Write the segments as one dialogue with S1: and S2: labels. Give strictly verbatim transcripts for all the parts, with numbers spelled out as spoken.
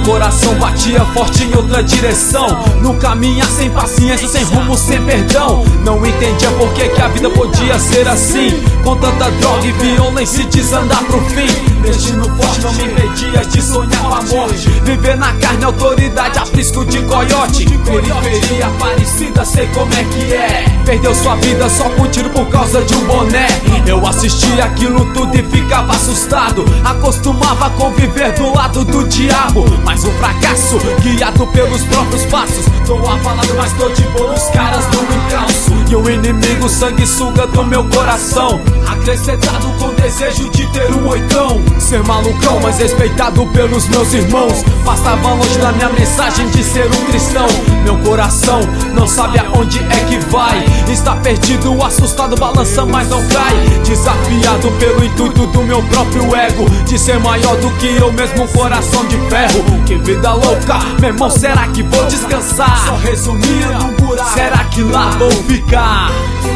S1: coração batia forte em outra direção. No caminhar sem paciência, sem rumo, sem perdão. Não entendia por que que a vida podia ser assim, com tanta droga e violência e desandar pro fim. Destino forte não me impedia de sonhar com a morte. Viver na carne, autoridade, aprisco de coiote. Periferia parecida, sei como é que é. Perdeu sua vida só com um tiro por causa de um boné. Eu assistia aquilo tudo e ficava assustado. Acostumava a conviver do lado do diabo. Mas o fracasso, guiado pelos próprios passos. Tô abalado, mas tô de boa, os caras não me calço. E o inimigo sanguessuga do meu coração, acrescentado com desejo de ter um oitão. Ser malucão, mas respeitado pelos meus irmãos. Passava longe da minha mensagem de ser um cristão. Meu coração não sabe aonde é que vai. Está perdido, assustado, balança, mas não cai. Desafiado pelo intuito do meu próprio ego, de ser maior do que eu mesmo, coração de ferro. Que vida louca, meu irmão, será que vou descansar? Só resumindo um buraco, será que lá vou ficar?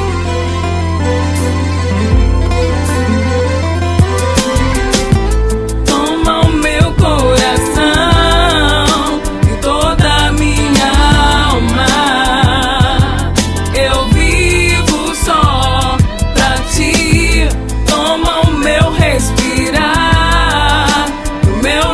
S2: Toma o meu coração e toda a minha alma. Eu vivo só pra ti. Toma o meu respirar, o meu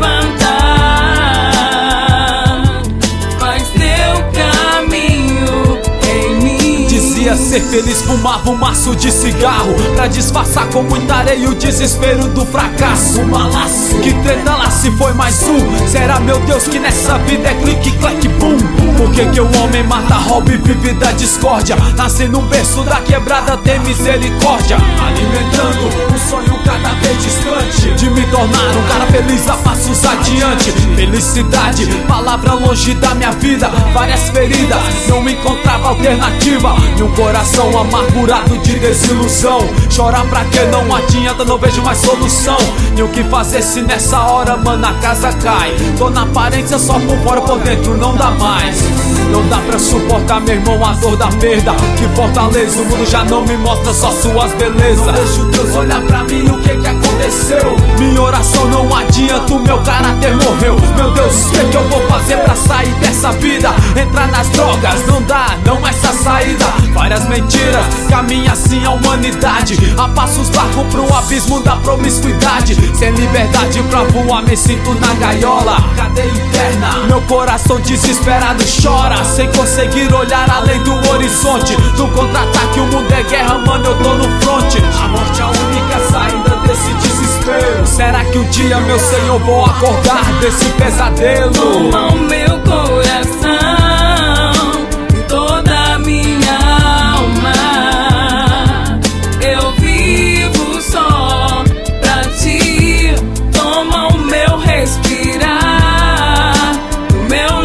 S2: levantar. Faz teu caminho em mim.
S1: Dizia ser feliz, fumava um maço de cigarro pra disfarçar com muita areia o desespero do fracasso. Um balaço, que treta lá se foi mais um. Será, meu Deus, que nessa vida é clique, clack, boom? Por que que o homem mata, rouba e vive da discórdia? Nasce num berço da quebrada, tem misericórdia, alimentando um sonho cada vez distante de me tornar um cara feliz a passos adiante. Felicidade, palavra longe da minha vida. Várias feridas, não encontrava alternativa. E um coração amargurado de desilusão. Chorar pra que não adianta, não vejo mais solução. E o que fazer se nessa hora, mano, a casa cai? Tô na aparência só por fora, por dentro não dá mais. Não dá pra suportar, meu irmão, a dor da perda. Que fortaleza, o mundo já não me mostra só suas belezas. Não deixo Deus olhar pra mim, o que que aconteceu? Minha oração não adianta, o meu caráter morreu. Meu Deus, o que que eu vou fazer pra sair dessa vida? Entrar nas drogas, não dá, não é essa saída. Várias mentiras, caminha assim a humanidade, a passos largos pro abismo da promiscuidade. Sem liberdade pra voar, me sinto na gaiola, cadeia interna. Meu coração desesperado chora, sem conseguir olhar além do horizonte. No contra-ataque, o mundo é guerra, mano, eu tô no fronte. A morte é a única saída desse desespero. Será que um dia, meu Senhor, vou acordar desse pesadelo?
S2: Toma o meu coração e toda a minha alma. Eu vivo só pra ti. Toma o meu respirar, o meu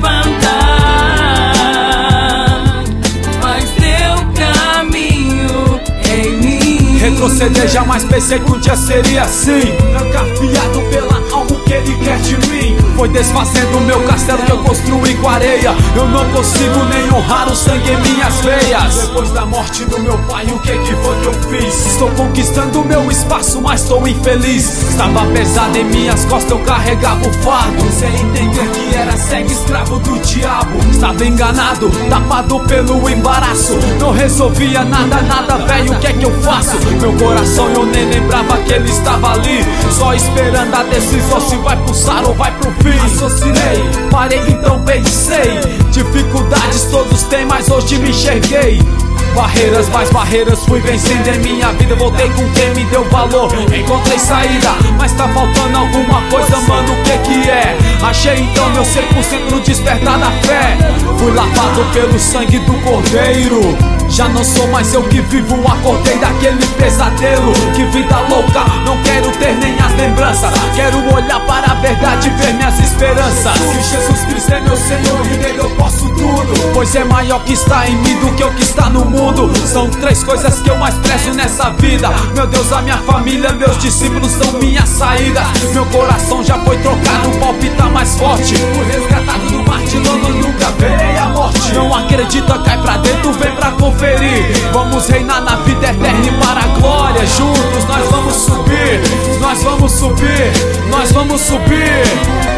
S2: levantar. Faz teu caminho em mim.
S1: Retroceder, jamais pensei que um dia seria assim. Trancafiado pela alma, o que ele quer de mim. Foi desfazendo o meu castelo que eu construí com areia. Eu não consigo nem honrar o sangue em minhas veias. Depois da morte do meu pai, o que que foi que eu fiz? Estou conquistando o meu espaço, mas estou infeliz. Estava pesado em minhas costas, eu carregava o fardo, sem entender que era cego, escravo do diabo. Estava enganado, tapado pelo embaraço. Não resolvia nada, nada, velho, o que é que eu faço? Meu coração, eu nem lembrava que ele estava ali, só esperando a decisão se vai pulsar ou vai pro fim. Raciocinei, parei, então pensei. Dificuldades todos têm, mas hoje me enxerguei. Barreiras, mais barreiras, fui vencendo em minha vida. Voltei com quem me deu valor, encontrei saída. Mas tá faltando alguma coisa, mano, o que que é? Achei então meu cem por cento no despertar da fé. Fui lavado pelo sangue do Cordeiro. Já não sou mais eu que vivo, acordei daquele pesadelo. Que vida louca, não quero ter nem as lembranças. Quero olhar para a verdade e ver minhas esperanças. Que Jesus Cristo é meu Senhor e nele eu posso tudo, pois é maior que está em mim do que o que está no mundo. São três coisas que eu mais prezo nessa vida: meu Deus, a minha família, meus discípulos são minhas saídas. Meu coração já foi trocado, o palpita mais forte. Fui resgatado do mar de lama, nunca verei a morte. Não acredita, cai pra dentro, vem pra conferir. Vamos reinar na vida eterna e para a glória. Juntos nós vamos subir, nós vamos subir, nós vamos subir.